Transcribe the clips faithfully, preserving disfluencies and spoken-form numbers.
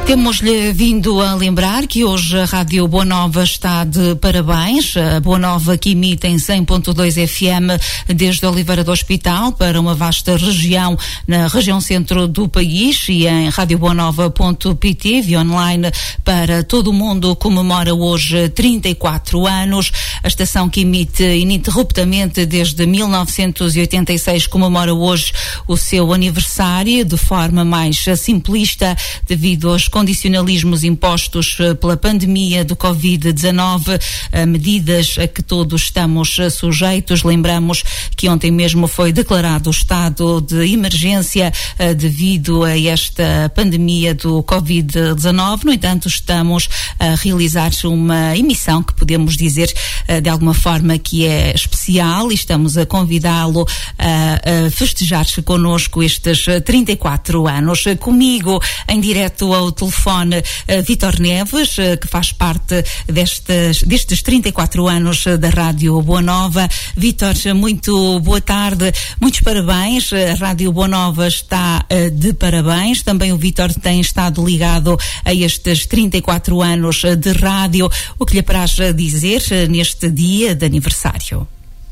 Temos-lhe vindo a lembrar que hoje a Rádio Boa Nova está de parabéns. A Boa Nova que emite em cem ponto dois F M desde Oliveira do Hospital para uma vasta região na região centro do país e em rádio boa nova ponto p t, via online para todo o mundo, comemora hoje trinta e quatro anos. A estação que emite ininterruptamente desde mil novecentos e oitenta e seis comemora hoje o seu aniversário de forma mais simplista devido aos condicionalismos impostos pela pandemia do covid dezenove, medidas a que todos estamos sujeitos. Lembramos que ontem mesmo foi declarado o estado de emergência devido a esta pandemia do covid dezenove. No entanto, estamos a realizar uma emissão que podemos dizer de alguma forma que é especial e estamos a convidá-lo a festejar-se connosco estes trinta e quatro anos. Comigo, em direto ao telefone, uh, Vítor Neves, uh, que faz parte destes, destes trinta e quatro anos uh, da Rádio Boa Nova. Vítor, muito boa tarde, muitos parabéns. A Rádio Boa Nova está uh, de parabéns. Também o Vítor tem estado ligado a estes trinta e quatro anos uh, de rádio. O que lhe apraz dizer uh, neste dia de aniversário?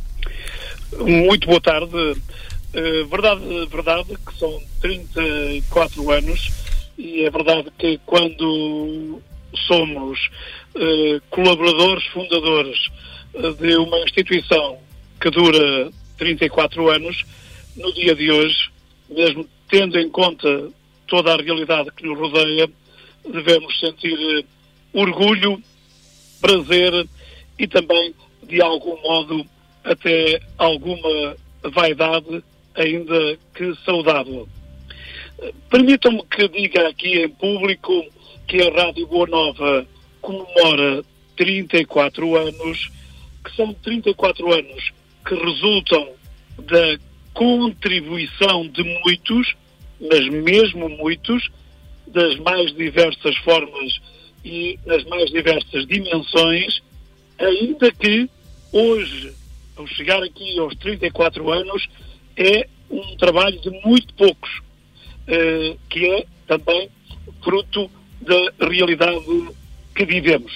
Muito boa tarde. Uh, verdade, verdade que são trinta e quatro anos. E é verdade que quando somos uh, colaboradores, fundadores uh, de uma instituição que dura trinta e quatro anos, no dia de hoje, mesmo tendo em conta toda a realidade que nos rodeia, devemos sentir uh, orgulho, prazer e também, de algum modo, até alguma vaidade, ainda que saudável. Permitam-me que diga aqui em público que a Rádio Boa Nova comemora trinta e quatro anos, que são trinta e quatro anos que resultam da contribuição de muitos, mas mesmo muitos, das mais diversas formas e nas mais diversas dimensões, ainda que hoje, ao chegar aqui aos trinta e quatro anos, é um trabalho de muito poucos. Uh, que é também fruto da realidade que vivemos.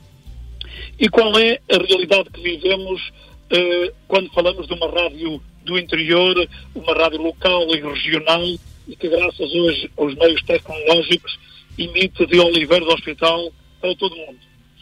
E qual é a realidade que vivemos uh, quando falamos de uma rádio do interior, uma rádio local e regional, e que graças hoje aos meios tecnológicos emite de Oliveira do Hospital para todo o mundo?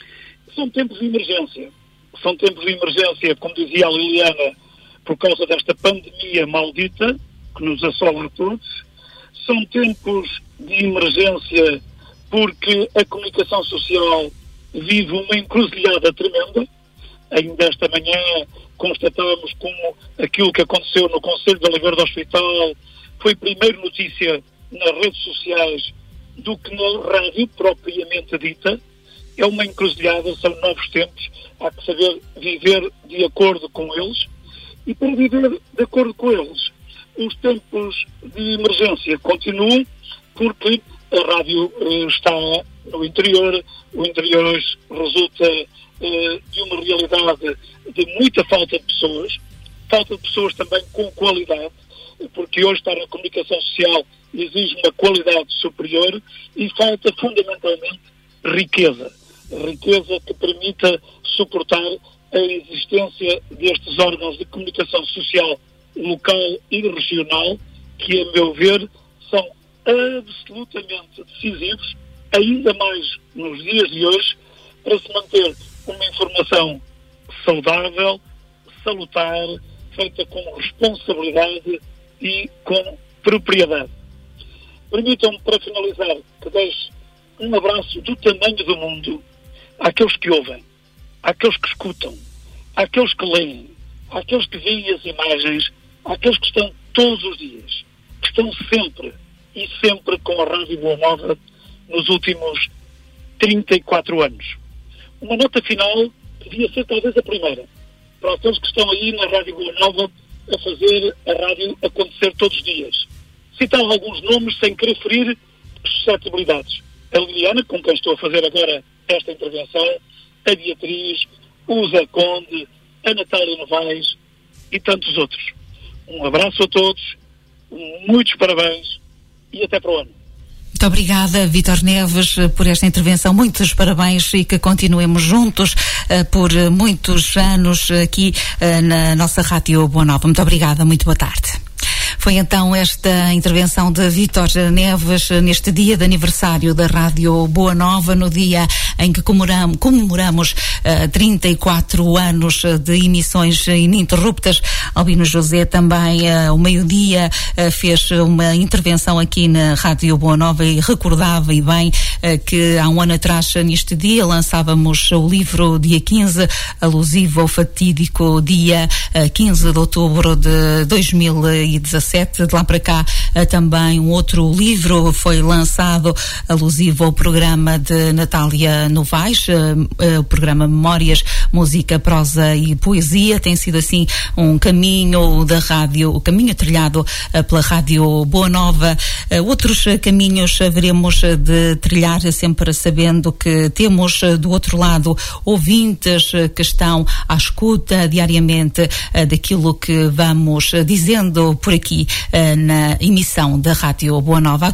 São tempos de emergência. São tempos de emergência, como dizia a Liliana, por causa desta pandemia maldita que nos assola a todos. São tempos de emergência porque a comunicação social vive uma encruzilhada tremenda. Ainda esta manhã constatamos como aquilo que aconteceu no Conselho de Oliveira do Hospital foi primeiro notícia nas redes sociais do que na rádio propriamente dita. É uma encruzilhada, são novos tempos, há que saber viver de acordo com eles, e para viver de acordo com eles os tempos de emergência continuam, porque a rádio uh, está no interior. O interior hoje resulta uh, de uma realidade de muita falta de pessoas, falta de pessoas também com qualidade, porque hoje estar na comunicação social exige uma qualidade superior, e falta fundamentalmente riqueza. Riqueza que permita suportar a existência destes órgãos de comunicação social local e regional, que, a meu ver, são absolutamente decisivos, ainda mais nos dias de hoje, para se manter uma informação saudável, salutar, feita com responsabilidade e com propriedade. Permitam-me, para finalizar, que deixe um abraço do tamanho do mundo àqueles que ouvem, àqueles que escutam, àqueles que leem, àqueles que veem as imagens, àqueles que estão todos os dias, que estão sempre e sempre com a Rádio Boa Nova nos últimos trinta e quatro anos. Uma nota final devia ser talvez a primeira, para aqueles que estão aí na Rádio Boa Nova a fazer a rádio acontecer todos os dias. Citar alguns nomes sem querer ferir suscetibilidades. A Liliana, com quem estou a fazer agora esta intervenção, a Beatriz, o Zé Conde, a Natália Novaes e tantos outros. Um abraço a todos, muitos parabéns e até para o ano. Muito obrigada, Vítor Neves, por esta intervenção. Muitos parabéns e que continuemos juntos uh, por muitos anos aqui uh, na nossa Rádio Boa Nova. Muito obrigada, muito boa tarde. Foi então esta intervenção de Vítor Neves neste dia de aniversário da Rádio Boa Nova, no dia em que comemoramos, comemoramos uh, trinta e quatro anos de emissões ininterruptas. Albino José também, uh, ao meio-dia, uh, fez uma intervenção aqui na Rádio Boa Nova e recordava, e bem, uh, que há um ano atrás, neste dia, lançávamos o livro dia quinze, alusivo ao fatídico dia uh, quinze de outubro de dois mil e dezassete. De lá para cá uh, também um outro livro foi lançado alusivo ao programa de Natália Novaes, uh, uh, o programa Memórias, Música, Prosa e Poesia. Tem sido assim um caminho da rádio, o caminho trilhado uh, pela Rádio Boa Nova. Uh, outros uh, caminhos haveremos uh, de trilhar, sempre sabendo que temos uh, do outro lado ouvintes uh, que estão à escuta diariamente uh, daquilo que vamos uh, dizendo por aqui uh, na emissão da Rádio Boa Nova.